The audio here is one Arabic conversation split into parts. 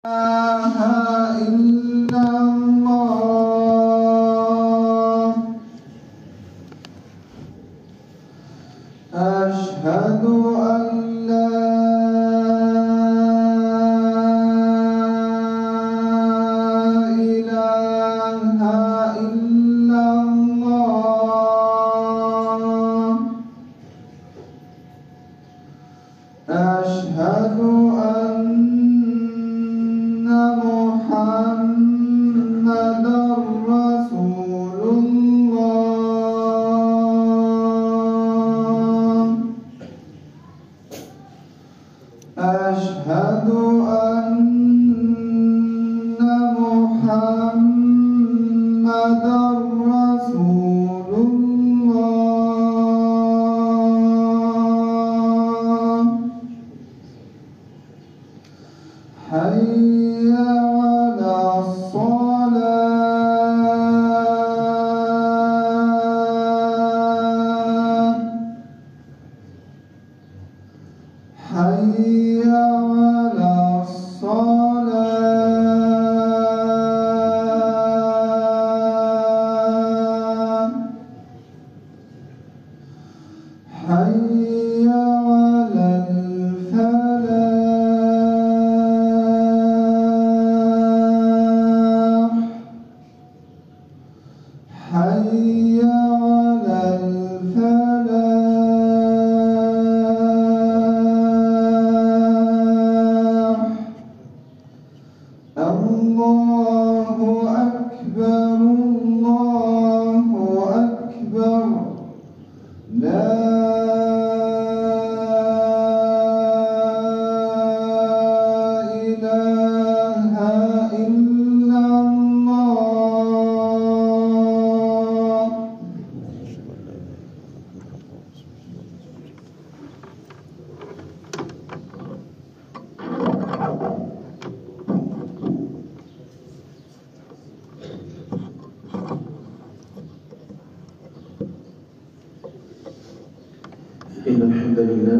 إن الحمد لله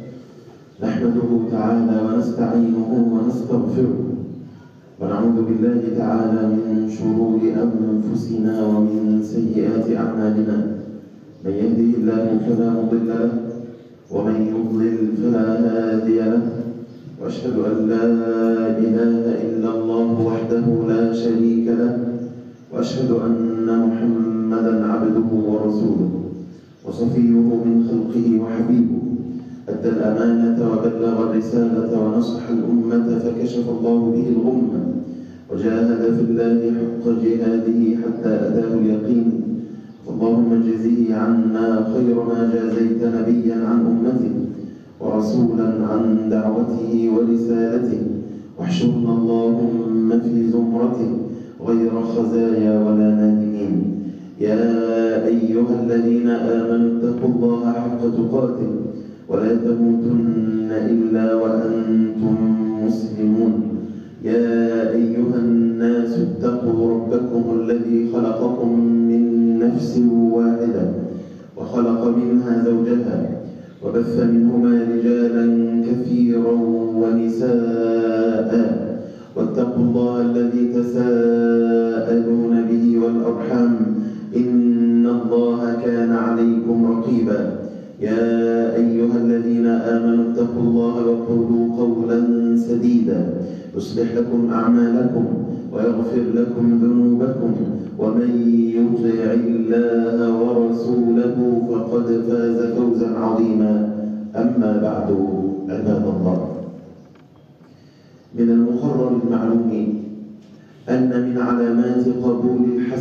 نحمده تعالى ونستعينه ونستغفره ونعوذ بالله تعالى من شرور أنفسنا ومن سيئات أعمالنا. من يهده الله فلا مضل له ومن يضلل فلا هادي له، وأشهد أن لا إله إلا الله وحده لا شريك له، وأشهد أن محمدا عبده ورسوله وصفيه من خلقه وحبيبه، أدى الأمانة وبلغ الرسالة ونصح الأمة فكشف الله به الغمة، وجاهد في الله حق جهاده حتى أتاه اليقين. اللهم اجزه عنا خير ما جازيت نبيا عن أمته ورسولا عن دعوته ورسالته، واحشرنا اللهم في زمرته غير خزايا ولا نادمين. يا أيها الذين آمنوا اتقوا الله حق تقاته ولا تموتن إلا وأنتم مسلمون. يا أيها الناس اتقوا ربكم الذي خلقكم من نفس واحدة وخلق منها زوجها وبث منهما رجالا كثيرا ونساء، واتقوا الله الذي تساءلون به والأرحام إن الله كان عليكم رقيبا. يا أيها الذين آمنوا اتقوا الله وقولوا قولا سديدا يصلح لكم أعمالكم ويغفر لكم ذنوبكم، ومن يطع الله ورسوله فقد فاز فوزا عظيما. أما بعد، عباد الله، من المقرر المعلوم أن من علامات قبول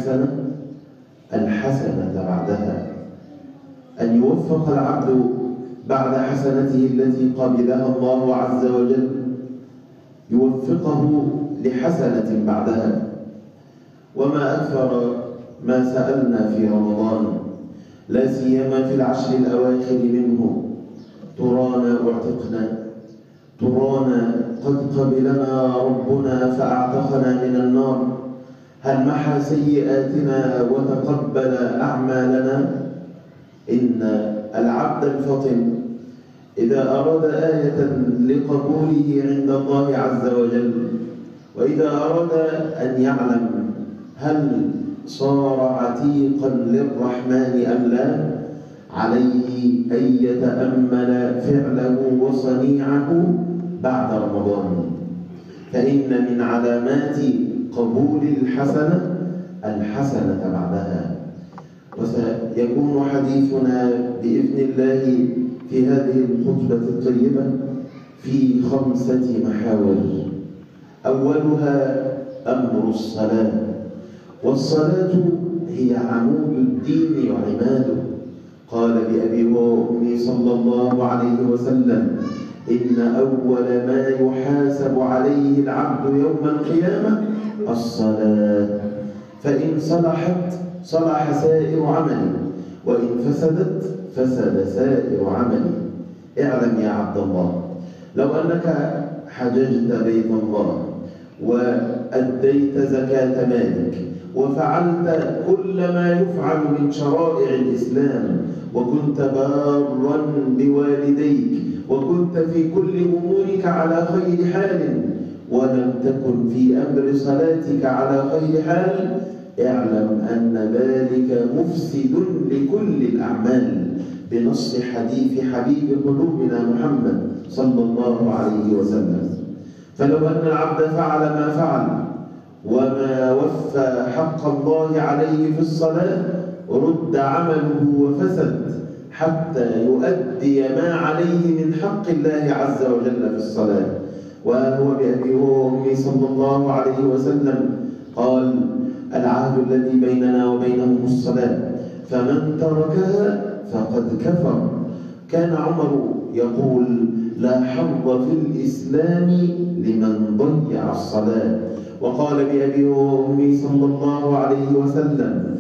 الحسنة بعدها، أن يوفق العبد بعد حسنته التي قبلها الله عز وجل، يوفقه لحسنة بعدها. وما أكثر ما سألنا في رمضان، لا سيما في العشر الأواخر منه: ترانا اعتقنا، ترانا قد قبلنا ربنا فأعتقنا من النار، هل محى سيئاتنا وتقبل أعمالنا؟ إن العبد الفطن إذا أراد آية لقبوله عند الله عز وجل وإذا أراد أن يعلم هل صار عتيقا للرحمن أم لا، عليه أن يتأمل فعله وصنيعه بعد رمضان، فإن من علامات قبول الحسنة بعدها. وسيكون حديثنا بإذن الله في هذه الخطبة الطيبة في 5 محاور. أولها أمر الصلاة، والصلاة هي عمود الدين وعماده. قال بأبي وأمي صلى الله عليه وسلم: إن أول ما يحاسب عليه العبد يوم القيامة الصلاة، فإن صلحت صلح سائر عمله، وإن فسدت فسد سائر عمله. اعلم يا عبد الله، لو أنك حججت بيت الله وأديت زكاة مالك وفعلت كل ما يفعل من شرائع الإسلام، وكنت بارا بوالديك، وكنت في كل أمورك على خير حال، ولم تكن في أمر صلاتك على خير حال، اعلم أن ذلك مفسد لكل الأعمال، بنص حديث حبيب قلوبنا محمد صلى الله عليه وسلم. فلو أن العبد فعل ما فعل وما وفى حق الله عليه في الصلاة، رد عمله وفسد حتى يؤدي ما عليه من حق الله عز وجل في الصلاة. وهو بأبي وأمي صلى الله عليه وسلم قال: العهد الذي بيننا وبينهم الصلاة، فمن تركها فقد كفر. كان عمر يقول: لا حظ في الإسلام لمن ضيع الصلاة. وقال بأبي وأمي صلى الله عليه وسلم: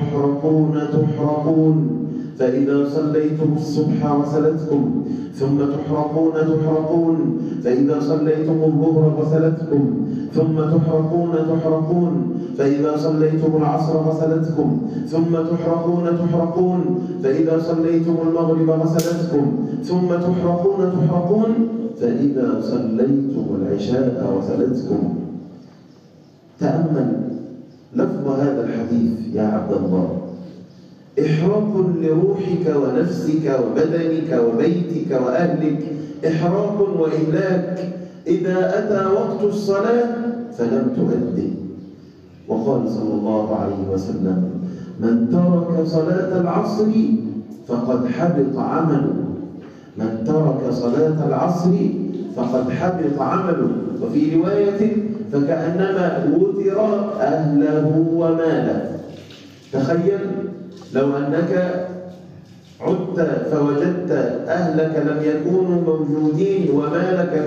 تحرقون فإذا صليتم الصبح وصلتكم، ثم تحرقون فإذا صليتم الظهر وصلتكم، ثم تحرقون فإذا صليتم العصر وصلتكم، ثم تحرقون فإذا صليتم المغرب وصلتكم، ثم تحرقون فإذا صليتم العشاء وصلتكم. تأمل لفظ هذا الحديث يا عبد الله: إحراق لروحك ونفسك وبدنك وبيتك وأهلك، إحراق وإهلاك إذا أتى وقت الصلاة فلم تؤدي. وقال صلى الله عليه وسلم: من ترك صلاة العصر فقد حبط عمله. من ترك صلاة العصر فقد حبط عمله. وفي رواية: فكأنما وتر أهله وماله. تخيل لو أنك عدت فوجدت أهلك لم يكونوا موجودين ومالك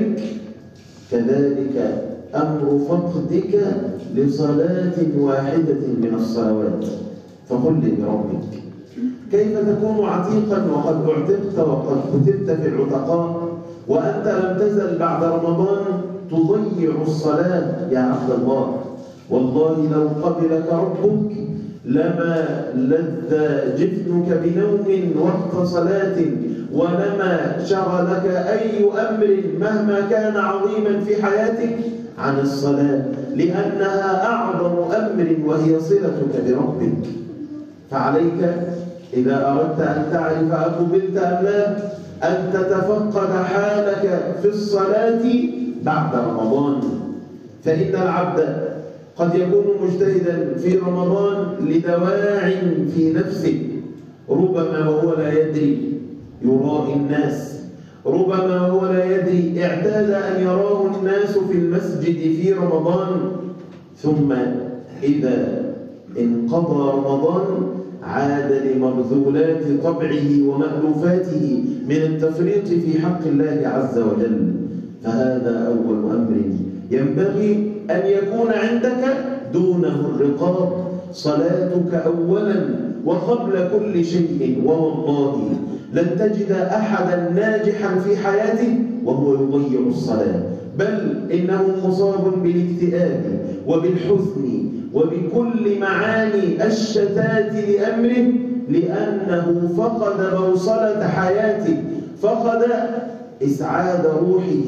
كذلك أمر فقدك لصلاة واحدة من الصلوات. فقل لي بربك، كيف تكون عتيقا وقد اعتقت وقد كتبت في العتقاء، وأنت لم تزل بعد رمضان تضيع الصلاة يا عبد الله؟ والله لو قبلك ربك لما لذ جفنك بنوم وقت صلاة، ولما شغلك أي أمر مهما كان عظيما في حياتك عن الصلاة، لأنها أعظم أمر وهي صلتك بربك. فعليك إذا أردت أن تعرف أقبلت أم لا، أن تتفقد حالك في الصلاة بعد رمضان. فإن العبد قد يكون مجتهدا في رمضان لدواع في نفسه، ربما وهو لا يدري يرائي الناس، ربما وهو لا يدري اعتاد أن يراه الناس في المسجد في رمضان، ثم إذا انقضى رمضان عاد لمرذولات طبعه ومألوفاته من التفريط في حق الله عز وجل. فهذا أول أمر ينبغي أن يكون عندك دونه الرقاب، صلاتك أولا وقبل كل شيء. والله لن تجد أحدا ناجحا في حياته وهو يضيع الصلاة، بل إنه مصاب بالاكتئاب وبالحزن وبكل معاني الشتات لأمره، لأنه فقد بوصلة حياته، فقد إسعاد روحه،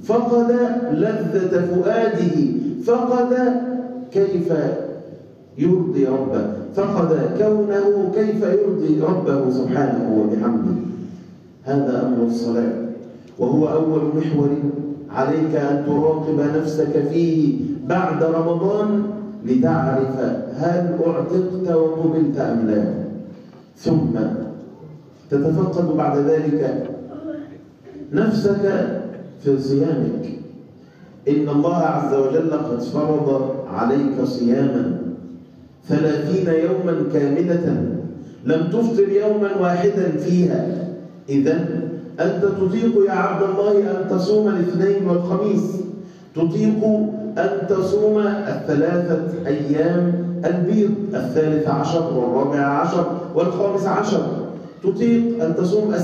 فقد لذة فؤاده، فقد كيف يرضي ربه، فقد كونه كيف يرضي ربه سبحانه وبحمده. هذا أمر الصلاة، وهو أول محور عليك أن تراقب نفسك فيه بعد رمضان لتعرف هل أعتقت وقبلت أم لا. ثم تتفقد بعد ذلك نفسك في صيامك. إن الله عز وجل قد فرض عليك صياما 30 يوما كاملة لم تفطر يوما واحدا فيها. إذن أنت تطيق يا عبد الله أن تصوم الاثنين والخميس، تطيق أن تصوم 3 أيام البيض، 13 و14 و15، تطيق أن تصوم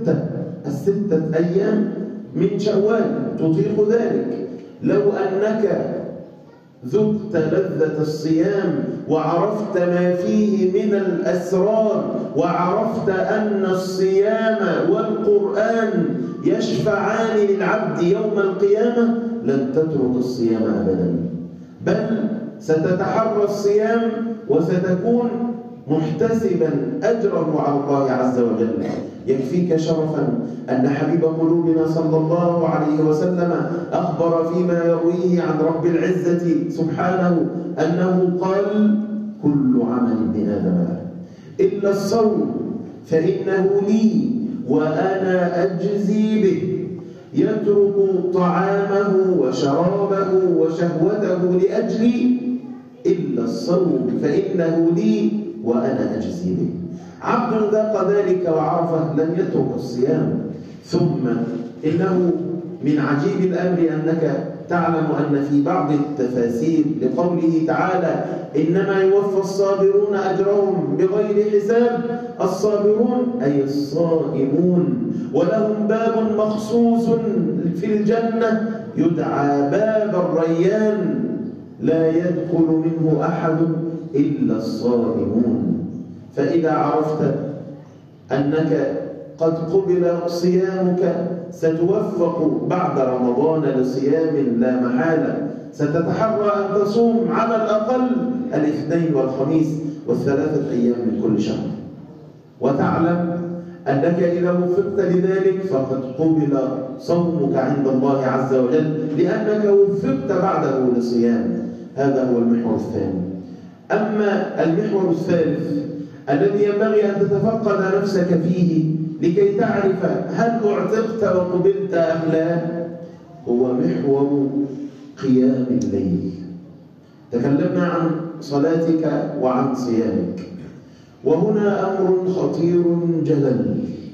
الستة أيام من شوال، تطيق ذلك. لو أنك ذقت لذة الصيام وعرفت ما فيه من الأسرار، وعرفت أن الصيام والقرآن يشفعان للعبد يوم القيامة، لن تترك الصيام أبدا، بل ستتحرى الصيام وستكون محتسبا أجره على الله عز وجل. يكفيك شرفا أن حبيب قلوبنا صلى الله عليه وسلم أخبر فيما يرويه عن رب العزة سبحانه أنه قال: كل عمل ابن آدم له إلا الصوم فإنه لي وأنا أجزي به، يترك طعامه وشرابه وشهوته لأجلي إلا الصوم فإنه لي وأنا أجزي به. عبد ذاق ذلك وعرفه لن يترك الصيام. ثم إنه من عجيب الأمر أنك تعلم أن في بعض التفاسير لقوله تعالى: إنما يوفى الصابرون أجرهم بغير حساب، الصابرون أي الصائمون، ولهم باب مخصوص في الجنة يدعى باب الريان لا يدخل منه أحد إلا الصائمون. فإذا عرفت أنك قد قبل صيامك ستوفق بعد رمضان لصيام لا محالة، ستتحرى أن تصوم على الأقل الاثنين والخميس و3 أيام من كل شهر، وتعلم أنك إذا وفقت لذلك فقد قبل صومك عند الله عز وجل لأنك وفقت بعده لصيام. هذا هو المحور الثاني. أما المحور الثالث الذي ينبغي أن تتفقد نفسك فيه لكي تعرف هل أعتقت وقبلت أم لا، هو محور قيام الليل. تكلمنا عن صلاتك وعن صيامك، وهنا أمر خطير جلل،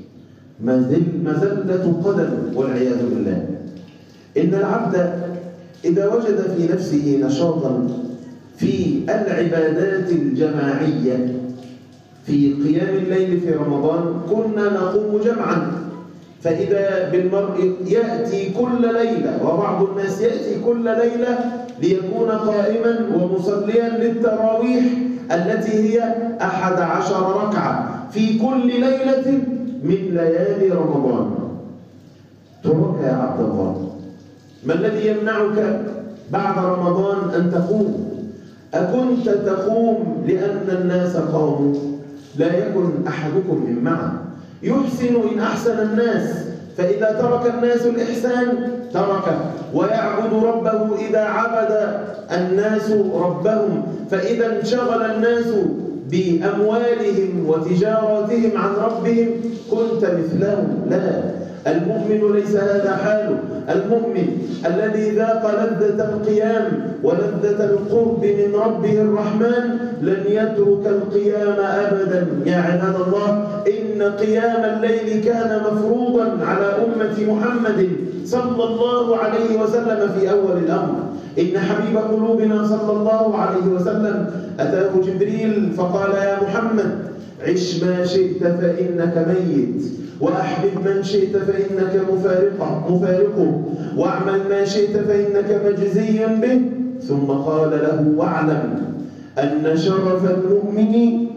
مزلة قدم والعياذ بالله. إن العبد إذا وجد في نفسه نشاطا في العبادات الجماعية في قيام الليل في رمضان، كنا نقوم جمعا، فإذا بالمرء يأتي كل ليلة، وبعض الناس يأتي كل ليلة ليكون قائما ومصليا للتراويح التي هي 11 ركعة في كل ليلة من ليالي رمضان. ترك يا عبد الله، ما الذي يمنعك بعد رمضان أن تقوم؟ أكنت تقوم لأن الناس قاموا؟ لا يكن أحدكم من معه، يحسن إن أحسن الناس، فإذا ترك الناس الإحسان تركه، ويعبد ربه إذا عبد الناس ربهم، فإذا انشغل الناس بأموالهم وتجاراتهم عن ربهم كنت مثلهم. لا، المؤمن ليس هذا حاله. المؤمن الذي ذاق لذة القيام ولذة القرب من ربه الرحمن لن يترك القيام أبدا. يا عباد الله، إن قيام الليل كان مفروضا على أمة محمد صلى الله عليه وسلم في أول الأمر. إن حبيب قلوبنا صلى الله عليه وسلم أتاه جبريل فقال: يا محمد، عش ما شئت فإنك ميت، وأحبب من شئت فإنك مفارقه، واعمل ما شئت فإنك مجزي به. ثم قال له: واعلم أن شرف المؤمن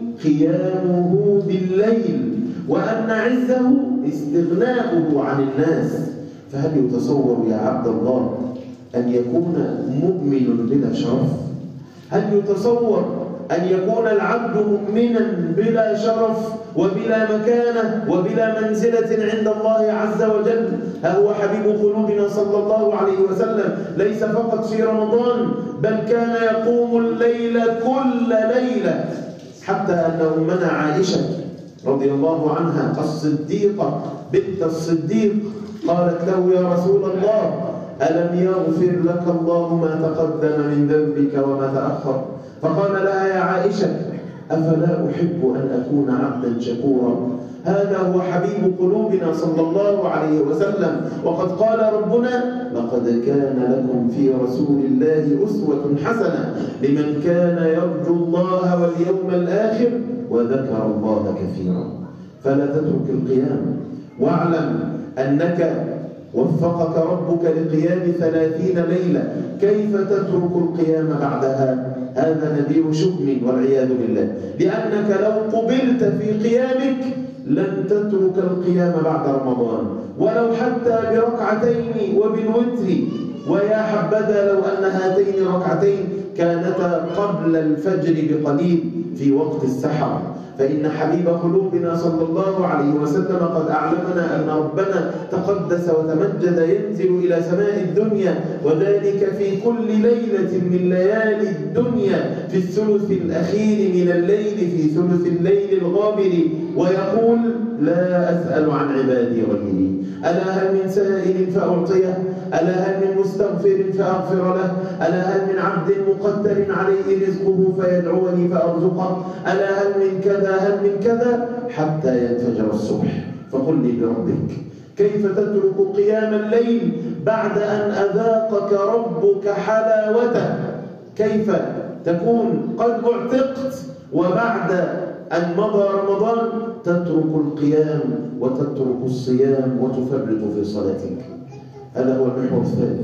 قيامه بالليل، وأن عزه استغناؤه عن الناس. فهل يتصور يا عبد الله أن يكون مؤمن بلا شرف؟ هل يتصور أن يكون العبد مؤمنا بلا شرف وبلا مكانة وبلا منزلة عند الله عز وجل؟ ها هو حبيب قلوبنا صلى الله عليه وسلم ليس فقط في رمضان، بل كان يقوم الليل كل ليلة، حتى أن أمنا عائشة رضي الله عنها الصديقة بنت الصديق قالت له: يا رسول الله، ألم يغفر لك الله ما تقدم من ذنبك وما تأخر؟ فقال لها: يا عائشة، أفلا أحب أن أكون عبدا شكورا؟ هذا هو حبيب قلوبنا صلى الله عليه وسلم. وقد قال ربنا: لقد كان لكم في رسول الله أسوة حسنة لمن كان يرجو الله واليوم الآخر وذكر الله كثيرا. فلا تترك القيام، واعلم أنك وفقك ربك لقيام 30 ليلة، كيف تترك القيام بعدها؟ هذا نذير شؤم والعياذ بالله، لأنك لو قبلت في قيامك لن تترك القيام بعد رمضان، ولو حتى بركعتين وبالوتر. ويا حبذا لو أن هاتين الركعتين كانتا قبل الفجر بقليل في وقت السحر، فإن حبيب قلوبنا صلى الله عليه وسلم قد أعلمنا أن ربنا تقدس وتمجد ينزل إلى سماء الدنيا، وذلك في كل ليلة من ليالي الدنيا في الثلث الأخير من الليل، في ثلث الليل الغابر، ويقول: لا أسأل عن عبادي غيري، ألا هل من سائل فأعطيه؟ ألا هل من مستغفر فأغفر له؟ ألا هل من عبد مقدر عليه رزقه فيدعوني فأرزقه؟ ألا هل من كذا هل من كذا، حتى ينفجر الصبح. فقل لي بربك، كيف تترك قيام الليل بعد أن أذاقك ربك حلاوته؟ كيف تكون قد اعتقت وبعد أن مضى رمضان تترك القيام وتترك الصيام وتفرط في صلاتك؟ هذا هو المحور الثالث.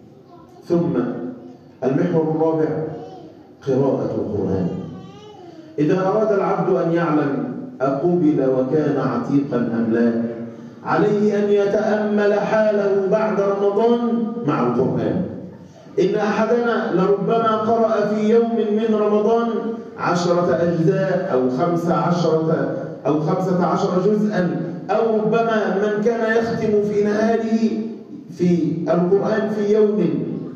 ثم المحور الرابع: قراءة القرآن. إذا أراد العبد أن يعلم أقبل وكان عتيقا أم لا، عليه أن يتأمل حاله بعد رمضان مع القرآن. إن أحدنا لربما قرأ في يوم من رمضان 10 أجزاء أو 15 جزءا، أو ربما من كان يختم في نهاره في القرآن في يوم.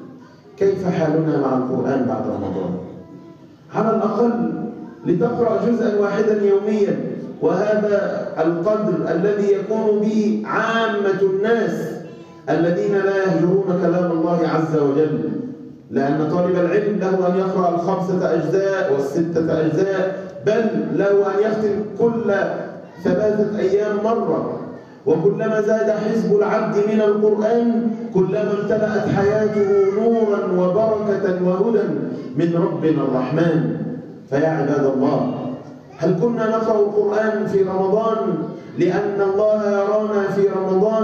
كيف حالنا مع القرآن بعد رمضان؟ على الأقل لتقرأ جزءا واحدا يوميا، وهذا القدر الذي يكون به عامة الناس الذين لا يهجرون كلام الله عز وجل، لأن طالب العلم له أن يقرأ 5 أجزاء و6 أجزاء، بل له أن يختم كل 3 أيام مرة. وكلما زاد حزب العبد من القرآن كلما امتلأت حياته نورا وبركة وهدى من ربنا الرحمن. فيا عباد الله، هل كنا نقرأ القرآن في رمضان لأن الله يرانا في رمضان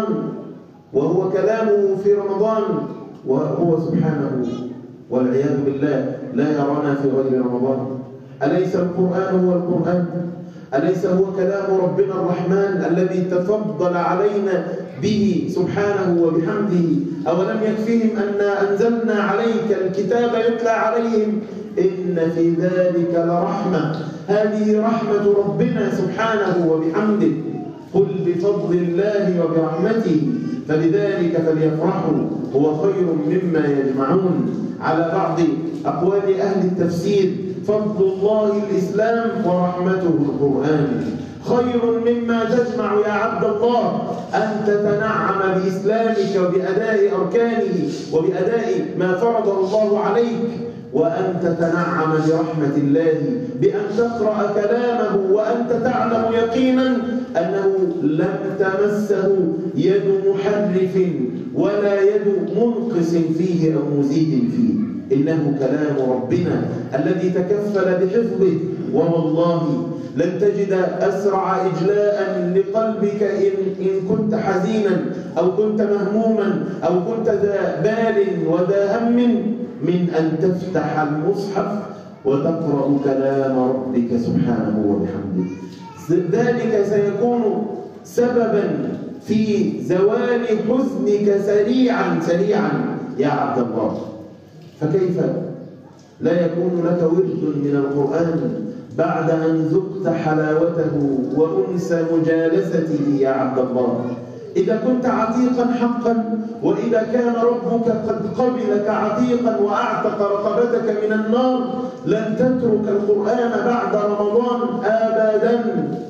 وهو كلامه في رمضان، وهو سبحانه والعياذ بالله لا يرانا في غير رمضان؟ أليس القرآن هو القرآن؟ أليس هو كلام ربنا الرحمن الذي تفضل علينا به سبحانه وبحمده؟ أولم يكفيهم أن أنزلنا عليك الكتاب يتلى عليهم إن في ذلك لرحمة؟ هذه رحمة ربنا سبحانه وبحمده. قل بفضل الله وبرحمته فبذلك فليفرحوا هو خير مما يجمعون. على بعض أقوال أهل التفسير: فضل الله الإسلام ورحمته القرآن. خير مما تجمع يا عبد الله أن تتنعم بإسلامك وبأداء أركانه وبأداء ما فرضه الله عليك، وأن تتنعم برحمة الله بأن تقرأ كلامه وأنت تعلم يقينا أنه لم تمسه يد محرف ولا يد منقص فيه أو مزيد فيه، إنه كلام ربنا الذي تكفل بحفظه. والله لن تجد أسرع إجلاء لقلبك إن كنت حزينا أو كنت مهموما أو كنت ذا بال وذا هم من أن تفتح المصحف وتقرأ كلام ربك سبحانه وبحمده. ذلك سيكون سببا في زوال حزنك سريعا سريعا يا عبد الله. فكيف لا يكون لك ورد من القرآن بعد أن ذقت حلاوته وأنس مجالسته يا عبد الله؟ إذا كنت عتيقا حقا، وإذا كان ربك قد قبلك عتيقا وأعتق رقبتك من النار، لن تترك القرآن بعد رمضان أبدا.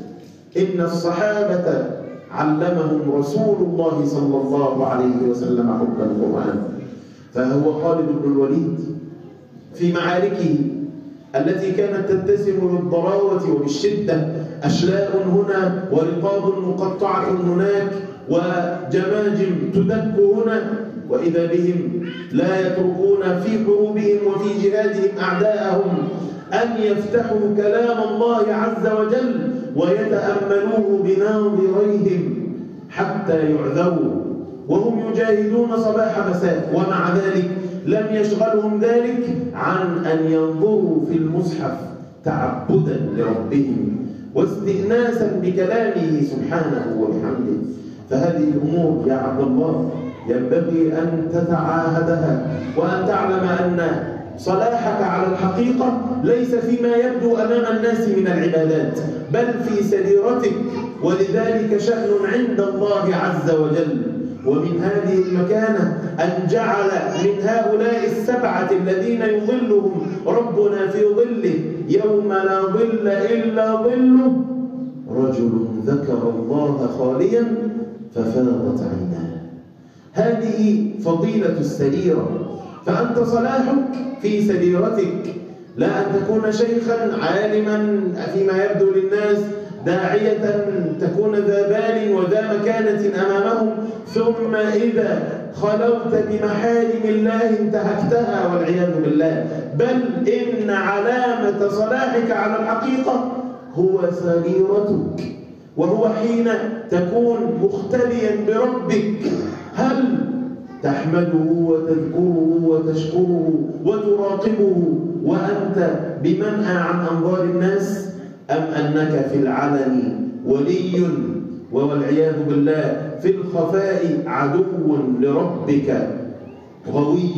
إن الصحابة علمهم رسول الله صلى الله عليه وسلم حب القرآن. فهو خالد بن الوليد في معاركه التي كانت تتسم بالضراوة وبالشدة، أشلاء هنا ورقاب مقطعة هناك وجماجم تدك هنا، وإذا بهم لا يتركون في حروبهم وفي جهادهم أعداءهم أن يفتحوا كلام الله عز وجل ويتأملوه بناظريهم حتى يعذروا، وهم يجاهدون صباح مساء، ومع ذلك لم يشغلهم ذلك عن أن ينظروا في المصحف تعبدا لربهم واستئناسا بكلامه سبحانه وبحمده. فهذه الأمور يا عبد الله ينبغي أن تتعاهدها، وأن تعلم أن صلاحك على الحقيقة ليس فيما يبدو أمام الناس من العبادات، بل في سريرتك، ولذلك شأن عند الله عز وجل. ومن هذه المكانة أن جعل من هؤلاء السبعة الذين يظلهم ربنا في ظله يوم لا ظل إلا ظله رجل ذكر الله خاليا ففاضت عيناه. هذه فضيلة السريرة. فأنت صلاحك في سريرتك، لا أن تكون شيخا عالما فيما يبدو للناس، داعية تكون ذا بال وذا مكانة أمامهم، ثم إذا خلوت بمحارم الله انتهكتها والعياذ بالله. بل إن علامة صلاحك على الحقيقة هو سريرتك، وهو حين تكون مختليا بربك، هل تحمده وتذكره وتشكره وتراقبه وأنت بمنأى عن أنظار الناس، أم أنك في العلن ولي والعياذ بالله في الخفاء عدو لربك غوي؟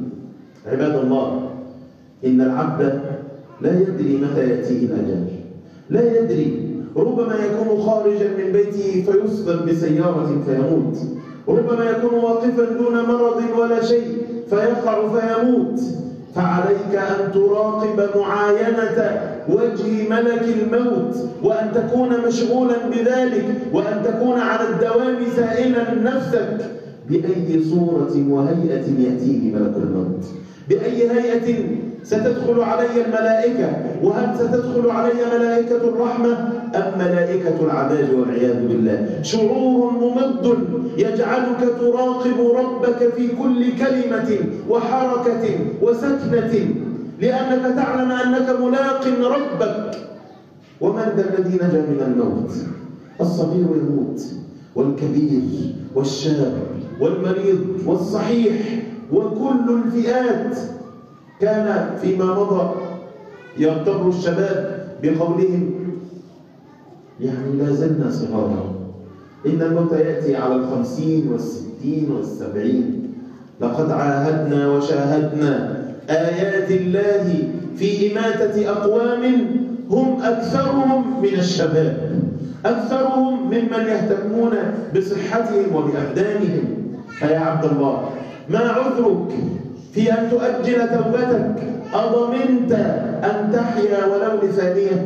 عباد الله، إن العبد لا يدري متى يأتيه الأجل، لا يدري. ربما يكون خارجا من بيته فيصدم بسيارة فيموت، ربما يكون واقفا دون مرض ولا شيء فيقع فيموت. فعليك أن تراقب معاينة وجه ملك الموت، وأن تكون مشغولا بذلك، وأن تكون على الدوام سائلا نفسك بأي صورة وهيئة يأتيه ملك الموت، بأي هيئة ستدخل علي الملائكة، وهل ستدخل علي ملائكة الرحمة أم ملائكة العذاب والعياذ بالله. شعور ممد يجعلك تراقب ربك في كل كلمة وحركة وسكنة، لأنك تعلم أنك ملاق ربك. ومن ذا الذي نجا من الموت؟ الصغير يموت، والكبير والشاب والمريض والصحيح وكل الفئات. كان فيما مضى يغتر الشباب بقولهم يعني لا زلنا صغارا، إن الموت يأتي على 50 و60 و70. لقد عاهدنا وشاهدنا آيات الله في إماتة أقوام هم أكثرهم من الشباب، أكثرهم ممن يهتمون بصحتهم وبأبدانهم. فيا عبد الله، ما عذرك في أن تؤجل توبتك؟ أضمنت أن تحيا ولو لثانية؟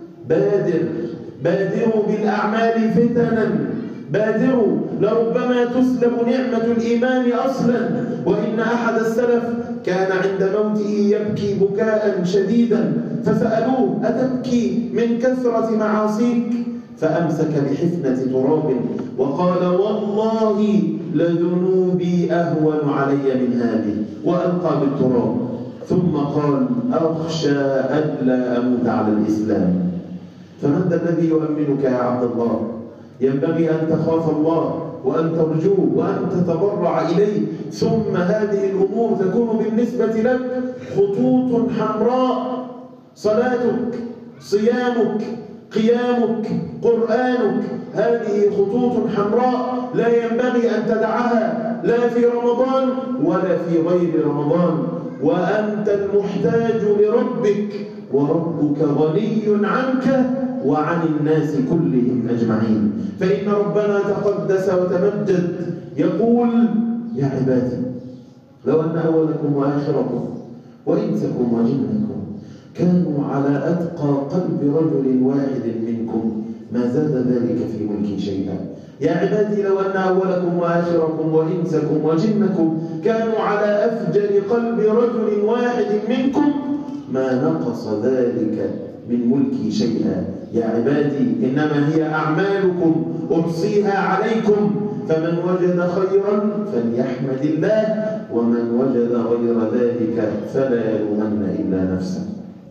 بادروا بالأعمال فتنا، بادروا، لربما تسلب نعمة الإيمان أصلا. وإن أحد السلف كان عند موته يبكي بكاء شديدا، فسألوه أتبكي من كثرة معاصيك؟ فأمسك بحفنة تراب وقال والله لذنوبي أهون علي من هذه، وألقى بالتراب، ثم قال أخشى ألا أموت على الإسلام. فمن ذا الذي يؤمنك يا عبد الله؟ ينبغي أن تخاف الله وأن ترجوه وأن تتضرع إليه، ثم هذه الأمور تكون بالنسبة لك خطوط حمراء. صلاتك، صيامك، قيامك، قرآنك، هذه خطوط حمراء لا ينبغي أن تدعها لا في رمضان ولا في غير رمضان. وأنت المحتاج لربك، وربك غني عنك وعن الناس كلهم أجمعين. فإن ربنا تقدس وتمجد يقول: يا عبادي لو أن أولكم وآخركم وإنسكم وجنكم كانوا على أتقى قلب رجل واحد منكم ما زاد ذلك في ملكي شيئا. يا عبادي لو أن أولكم وآخركم وإنسكم وجنكم كانوا على أفجر قلب رجل واحد منكم ما نقص ذلك من ملكي شيئا. يا عبادي إنما هي أعمالكم أحصيها عليكم، فمن وجد خيرا فليحمد الله، ومن وجد غير ذلك فلا يلومن إلا نفسه.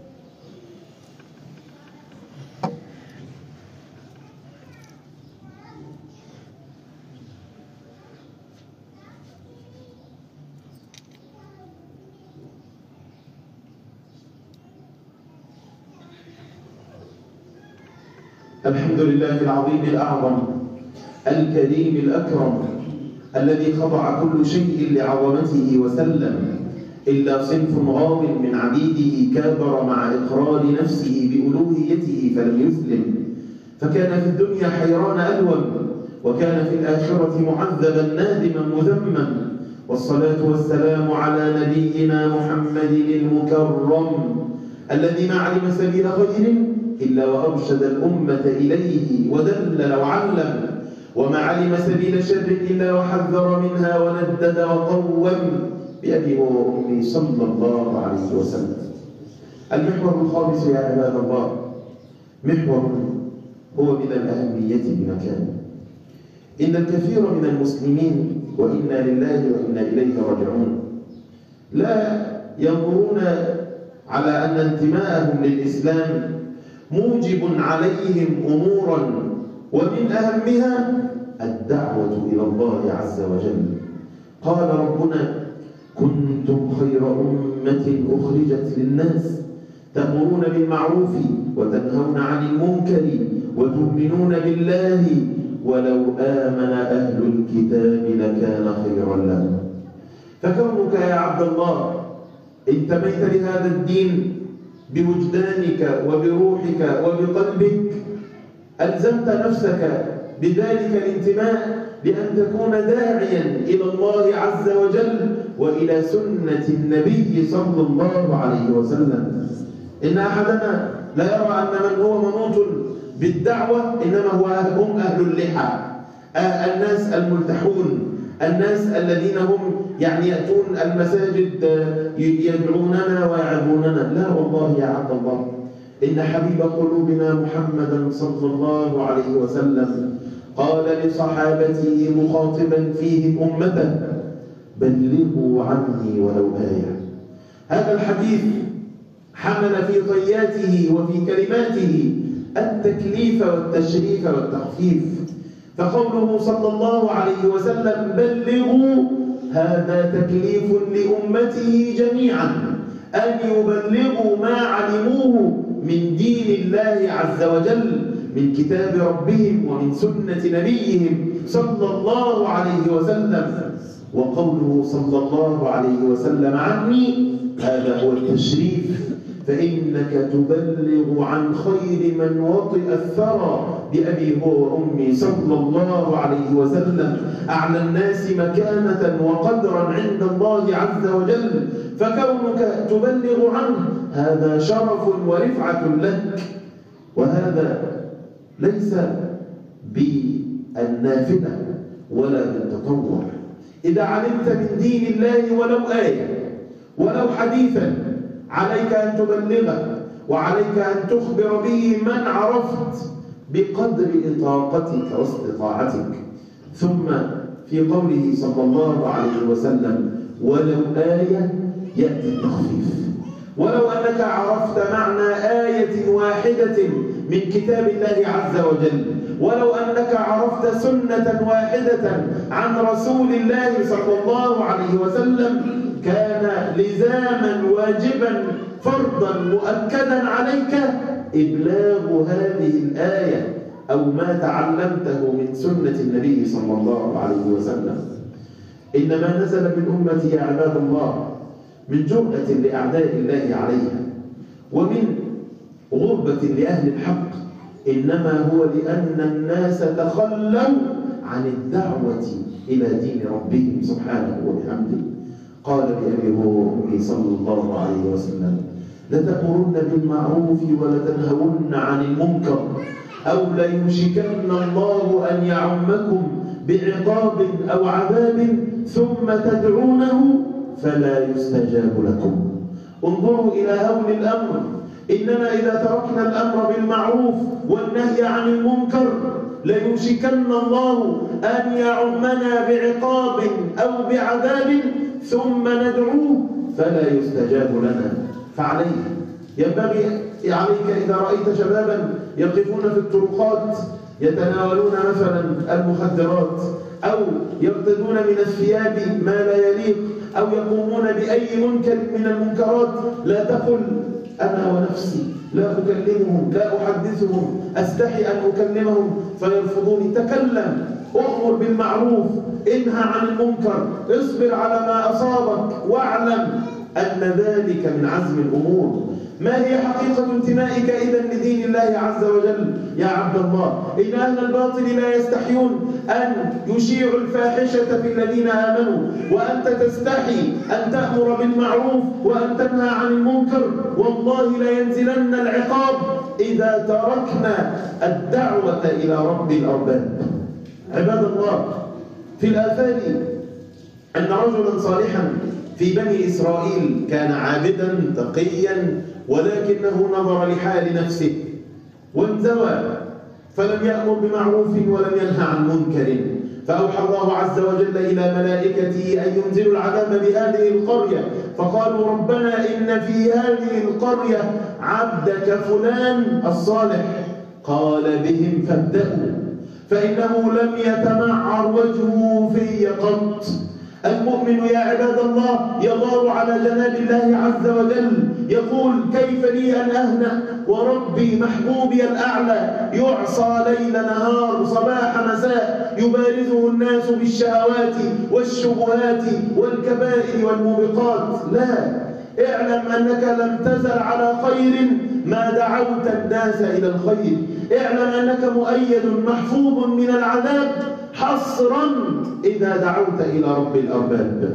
الحمد لله العظيم الأعظم الكريم الأكرم الذي خضع كل شيء لعظمته وسلم، إلا صنف غاو من عبيده كابر مع إقرار نفسه بألوهيته فلم يسلم، فكان في الدنيا حيران ألوم، وكان في الآخرة معذبا نادما مذمما. والصلاة والسلام على نبينا محمد المكرم الذي ما علم سبيل خير إلا وأرشد الأمة إليه ودلل وعلم، وما علم سبيل شر إلا وحذر منها وندد وقوم بأبي وأمي صلى الله عليه وسلم. المحور الخامس يا عباد الله محور هو من الأهمية بمكان. إن الكثير من المسلمين وإنا لله وإنا إليه راجعون لا ينظرون على أن انتماءهم للإسلام موجب عليهم أمورا، ومن أهمها الدعوة إلى الله عز وجل. قال ربنا: كنتم خير أمة أخرجت للناس تأمرون بالمعروف وتنهون عن المنكر وتؤمنون بالله ولو آمن أهل الكتاب لكان خيرا لهم. فكونك يا عبد الله انتميت لهذا الدين بوجدانك وبروحك وبقلبك، ألزمت نفسك بذلك الانتماء بأن تكون داعيا إلى الله عز وجل وإلى سنة النبي صلى الله عليه وسلم. إن أحدنا لا يرى أن من هو منوط بالدعوة إنما هم أهل اللحى، الناس الملتحون، الناس الذين هم يأتون المساجد يدعوننا ويعظوننا. لا والله يا عبد الله، إن حبيب قلوبنا محمدا صلى الله عليه وسلم قال لصحابته مخاطبا فيهم أمته: بلغوا عني ولو آية. هذا الحديث حمل في طياته وفي كلماته التكليف والتشريف والتخفيف. فقوله صلى الله عليه وسلم بلغوا هذا تكليف لأمته جميعا أن يبلغوا ما علموه من دين الله عز وجل، من كتاب ربهم ومن سنة نبيهم صلى الله عليه وسلم. وقوله صلى الله عليه وسلم عني هذا هو التشريف، فإنك تبلغ عن خير من وطئ الثرى بأبي هو وأمي صلى الله عليه وسلم، أعلى الناس مكانة وقدرا عند الله عز وجل. فكونك تبلغ عنه هذا شرف ورفعة لك، وهذا ليس بالنافلة ولا بالتطوع. إذا علمت من دين الله ولو آية ولو حديثا عليك أن تبلغه، وعليك أن تخبر به من عرفت بقدر إطاقتك واستطاعتك. ثم في قوله صلى الله عليه وسلم ولو آية يأتي التخفيف. ولو أنك عرفت معنى آية واحدة من كتاب الله عز وجل، ولو أنك عرفت سنة واحدة عن رسول الله صلى الله عليه وسلم، كان لزاما واجبا فرضا مؤكدا عليك إبلاغ هذه الآية أو ما تعلمته من سنة النبي صلى الله عليه وسلم. إنما نزل من أمتي يا عباد الله من جرأة لأعداء الله عليها ومن غربة لأهل الحق، إنما هو لأن الناس تخلوا عن الدعوة إلى دين ربهم سبحانه وبحمده. قال بأبي وأمي صلى الله عليه وسلم: لتأمرن بالمعروف ولتنهون عن المنكر أو ليوشكن الله أن يعمكم بعقاب أو عذاب ثم تدعونه فلا يستجاب لكم. انظروا إلى هول الأمر. إننا إذا تركنا الأمر بالمعروف والنهي عن المنكر ليوشكن الله أن يعمنا بعقاب أو بعذاب ثم ندعوه فلا يستجاب لنا. فعليك ينبغي عليك إذا رأيت شبابا يقفون في الطرقات يتناولون مثلا المخدرات أو يرتدون من الثياب ما لا يليق أو يقومون بأي منكر من المنكرات، لا تقل أنا ونفسي لا أكلمهم لا أحدثهم أستحي أن أكلمهم فيرفضوني. تكلم، أؤمر بالمعروف، انهى عن المنكر، اصبر على ما أصابك واعلم أن ذلك من عزم الأمور. ما هي حقيقة انتمائك إذن لدين الله عز وجل يا عبد الله؟ إن أهل الباطل لا يستحيون أن يشيعوا الفاحشة في الذين آمنوا، وأنت تستحي أن تأمر بالمعروف وأن تنهى عن المنكر. والله لينزلن العقاب إذا تركنا الدعوة إلى رب الأرباب. عباد الله، في الآثار أن رجلا صالحا في بني إسرائيل كان عابدا تقيا، ولكنه نظر لحال نفسه وانزوى فلم يأمر بمعروف ولم ينهى عن منكر، فأوحى الله عز وجل إلى ملائكته أن ينزلوا العذاب بهذه القرية، فقالوا ربنا إن في هذه القرية عبدك فلان الصالح. قال بهم فابدأوا فإنه لم يتمعر وجهه في قط. المؤمن يا عباد الله يغار على جناب الله عز وجل، يقول كيف لي أن أهنأ وربي محبوبي الأعلى يعصى ليل نهار صباح مساء، يبارزه الناس بالشهوات والشبهات والكبائر والموبقات. لا، اعلم أنك لم تزل على خير ما دعوت الناس إلى الخير. اعلم أنك مؤيد محفوظ من العذاب حصرا إذا دعوت إلى رب الأرباب.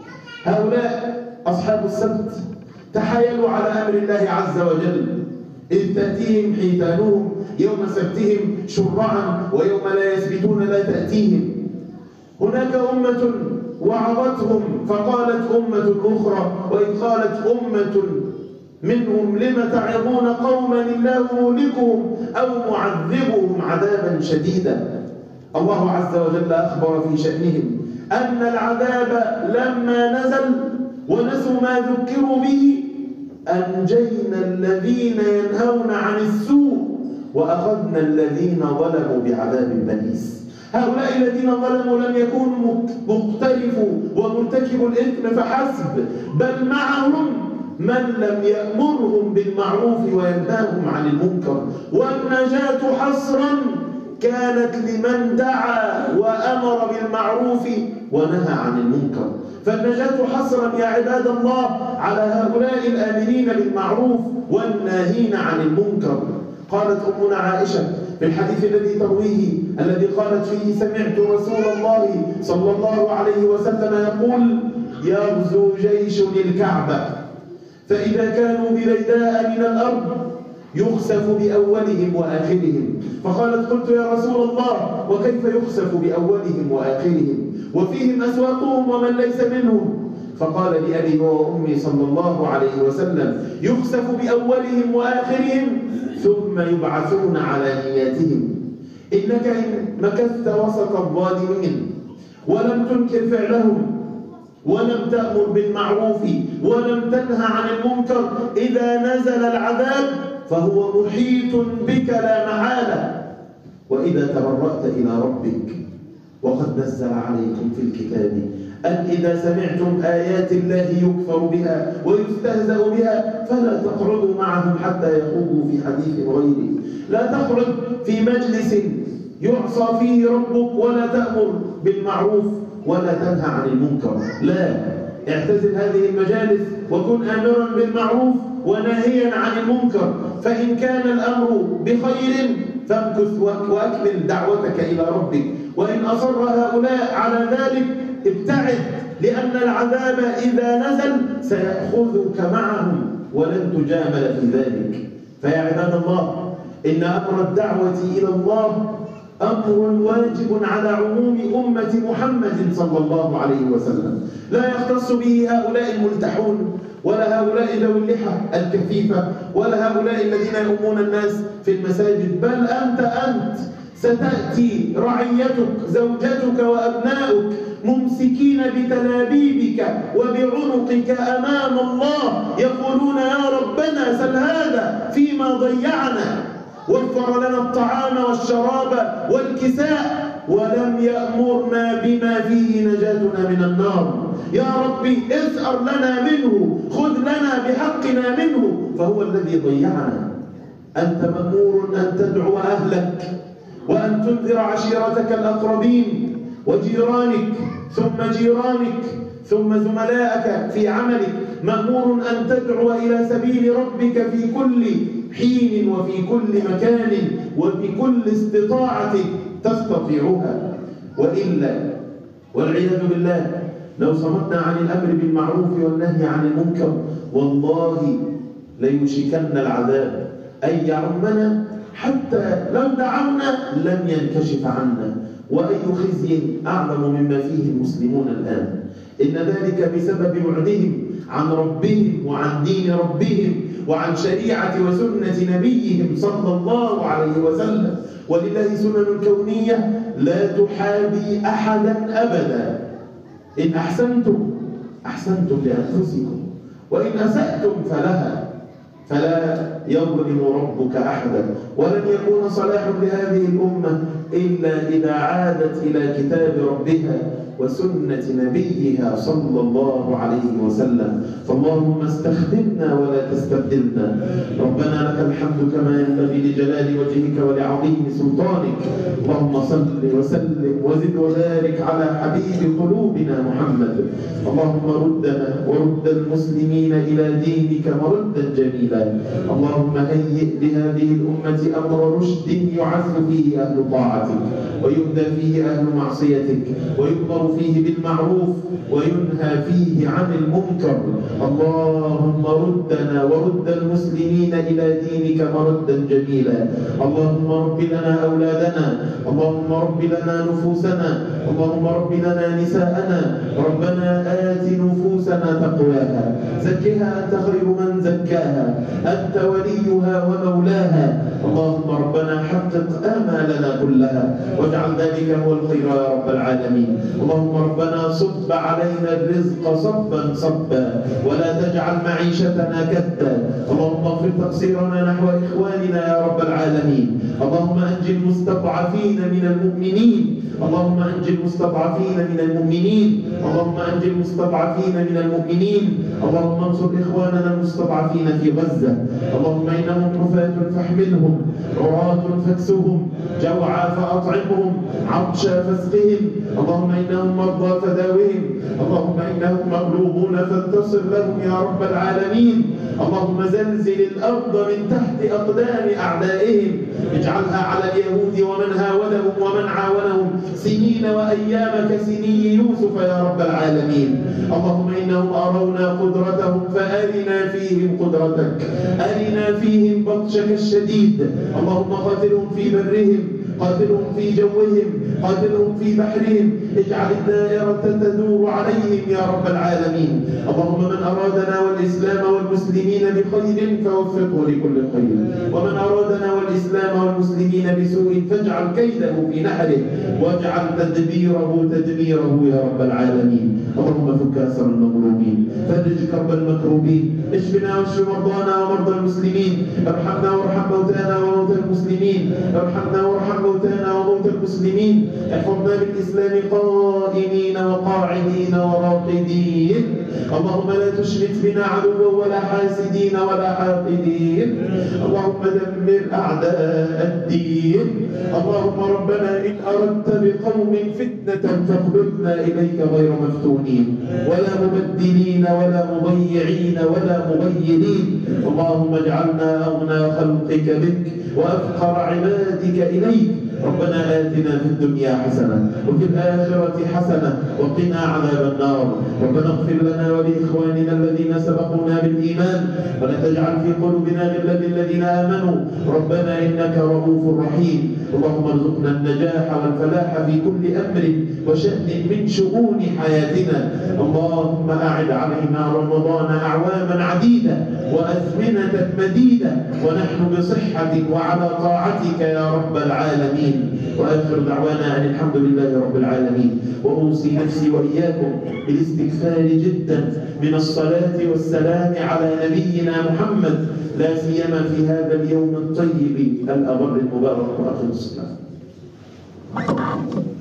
هؤلاء أصحاب السبت تحايلوا على أمر الله عز وجل، إذ تأتيهم حيتانهم يوم سبتهم شرعا ويوم لا يسبتون لا تأتيهم. هناك أمة وعظتهم فقالت أمة أخرى، وإذ قالت أمة منهم لم تعظون قوما الله مهلكهم أو معذبهم عذابا شديدا. الله عز وجل أخبر في شأنهم أن العذاب لما نزل ونسوا ما ذكروا به أنجينا الذين ينهون عن السوء وأخذنا الذين ظلموا بعذاب بئيس. هؤلاء الذين ظلموا لم يكونوا مقترفوا ومرتكبوا الإثم فحسب، بل معهم من لم يأمرهم بالمعروف وينهاهم عن المنكر. والنجاة حصرا كانت لمن دعا وأمر بالمعروف ونهى عن المنكر. فالنجاة حصرا يا عباد الله على هؤلاء الآمرين بالمعروف والناهين عن المنكر. قالت أمنا عائشة في الحديث الذي ترويه الذي قالت فيه سمعت رسول الله صلى الله عليه وسلم يقول يغزو جيش للكعبة فإذا كانوا ببيداء من الأرض يخسف بأولهم وآخرهم. فقالت قلت يا رسول الله وكيف يخسف بأولهم وآخرهم وفيهم أسواقهم ومن ليس منهم؟ فقال لأبي وأمي صلى الله عليه وسلم يخسف بأولهم وآخرهم ثم يبعثون على نياتهم. إنك إن مكثت وسط الظالمين ولم تنكر فعلهم ولم تأمر بالمعروف ولم تنهى عن المنكر، إذا نزل العذاب فهو محيط بك لا محالة. وإذا تبرأت إلى ربك وقد نزل عليكم في الكتاب أن إذا سمعتم آيات الله يكفر بها ويستهزأ بها فلا تقعدوا معهم حتى يخوضوا في حديث غيره. لا تقعد في مجلس يعصى فيه ربك ولا تأمر بالمعروف ولا تنهى عن المنكر، لا، اعتزل هذه المجالس وكن آمرا بالمعروف وناهيا عن المنكر. فإن كان الأمر بخير فامكث وأكمل دعوتك إلى ربك، وإن أصر هؤلاء على ذلك ابتعد، لأن العذاب إذا نزل سيأخذك معهم ولن تجامل في ذلك. فيا عباد الله، إن أمر الدعوة إلى الله أمر واجب على عموم أمة محمد صلى الله عليه وسلم، لا يختص به هؤلاء الملتحون ولا هؤلاء ذوي اللحى الكثيفة ولا هؤلاء الذين يؤمون الناس في المساجد، بل أنت ستأتي رعيتك زوجتك وأبناؤك ممسكين بتلابيبك وبعنقك أمام الله يقولون يا ربنا سل هذا فيما ضيعنا، وفر لنا الطعام والشراب والكساء ولم يأمرنا بما فيه نجاتنا من النار. يا ربي اثأر لنا منه، خذ لنا بحقنا منه، فهو الذي ضيعنا. أنت مأمور أن تدعو أهلك وأن تنذر عشيرتك الأقربين وجيرانك ثم زملائك في عملك، مأمور أن تدعو إلى سبيل ربك في كل حين وفي كل مكان وفي كل استطاعة تستطيعها. وإلا والعياذ بالله لو صمتنا عن الأمر بالمعروف والنهي عن المنكر والله ليوشكن العذاب أن يعمنا حتى لو دعونا لم ينكشف عنا. وأي خزي أعظم مما فيه المسلمون الآن، إن ذلك بسبب بعدهم عن ربهم وعن دين ربهم وعن شريعة وسنة نبيهم صلى الله عليه وسلم. ولله سنن كونية لا تحابي أحدا أبدا. إن أحسنتم لأنفسكم، وإن أسأتم فلها، فلا يظلم ربك أحدا. ولن يكون صلاح لهذه الأمة إلا إذا عادت إلى كتاب ربها وسنة نبيها صلى الله عليه وسلم. فاللهم استخدمنا ولا تستبدلنا. ربنا لك الحمد كما ينبغي لجلال وجهك ولعظيم سلطانك. اللهم صل وسلم وزد وبارك على حبيب قلوبنا محمد. اللهم ردنا ورد المسلمين إلى دينك مردا جميلا. اللهم هيئ لهذه الأمة أمر رشد يعز فيه أهل طاعتك ويهدى فيه أهل معصيتك ويؤمر فيه بالمعروف وينهى فيه عن المنكر. اللهم ردنا ورد المسلمين إلى دينك مردا جميلا. اللهم رب لنا أولادنا، اللهم رب لنا نفوسنا، اللهم رب لنا نساءنا. ربنا آت نفوسنا تقواها زكها أنت خير من زكاها، أنت وليها ومولاها. اللهم ربنا حقق آمالنا كلها واجعل ذلك هو الخير يا رب العالمين. اللهم ربنا صب علينا الرزق صبا صبا ولا تجعل معيشتنا كدا. اللهم اغفر تقصيرنا نحو إخواننا يا رب العالمين. اللهم أنج المستضعفين من المؤمنين، اللهم أنج المستضعفين من المؤمنين، اللهم أنج المستضعفين من المؤمنين. اللهم انصر إخواننا المستضعفين في غزة. اللهم إنهم حفاة فاحملهم، عراة فاكسهم، جوعى فأطعمهم، عطشى فاسقهم. اللهم إنهم مرضى فداوهم، اللهم إنهم مغلوبون فانتصر لهم يا رب العالمين. اللهم زلزل الأرض من تحت أقدام أعدائهم، اجعلها على اليهود ومن هاودهم ومن عاونهم سنين وأيام كسني يوسف يا رب العالمين. اللهم إنهم أرونا قدرتهم فأرنا فيهم قدرتك، أرنا فيهم بطشك الشديد. اللهم قاتلهم في برهم، قاتلهم في جوهم، قاتلهم في بحرهم، اجعل الدائرة تدور عليهم يا رب العالمين. اللهم من أرادنا والإسلام والمسلمين بخير فوفقه لكل خير، ومن أرادنا والإسلام والمسلمين بسوء فاجعل كيده في نحره واجعل تدبيره يا رب العالمين. اللهم فك أسر المظلومين، فرج كرب المكروبين، اشفنا واشف مرضانا ومرضى المسلمين، ارحمنا وارحم موتانا وموتى المسلمين، ارحمنا وارحم موتانا وموتى المسلمين، احفظنا بالإسلام قائمين وقاعدين وراقدين. اللهم لا تشمت بنا عدوا ولا حاسدين ولا حاقدين. اللهم دمر أعداء الدين. اللهم ربنا إن أردت بقوم فتنة فاقبضنا إليك غير مفتونين ولا مبدلين ولا مضيعين ولا مغيرين. اللهم اجعلنا أغنى خلقك بك وأفقر عبادك إليك. ربنا آتنا في الدنيا حسنة وفي الآخرة حسنة وقنا عذاب النار. ربنا اغفر لنا ولإخواننا الذين سبقونا بالإيمان ولا تجعل في قلوبنا غلا للذين آمنوا ربنا إنك رؤوف رحيم. اللهم ارزقنا النجاح والفلاح في كل أمر وشأن من شؤون حياتنا. اللهم أعد علينا رمضان أعواما عديدة وأزمنة مديدة ونحن بصحة وعلى طاعتك يا رب العالمين. وآخر دعوانا أن الحمد لله رب العالمين. وأوصي نفسي وإياكم بالاستكثار جدا من الصلاة والسلام على نبينا محمد لا سيما في هذا اليوم الطيب الأبر المبارك. وأقم الصلاة.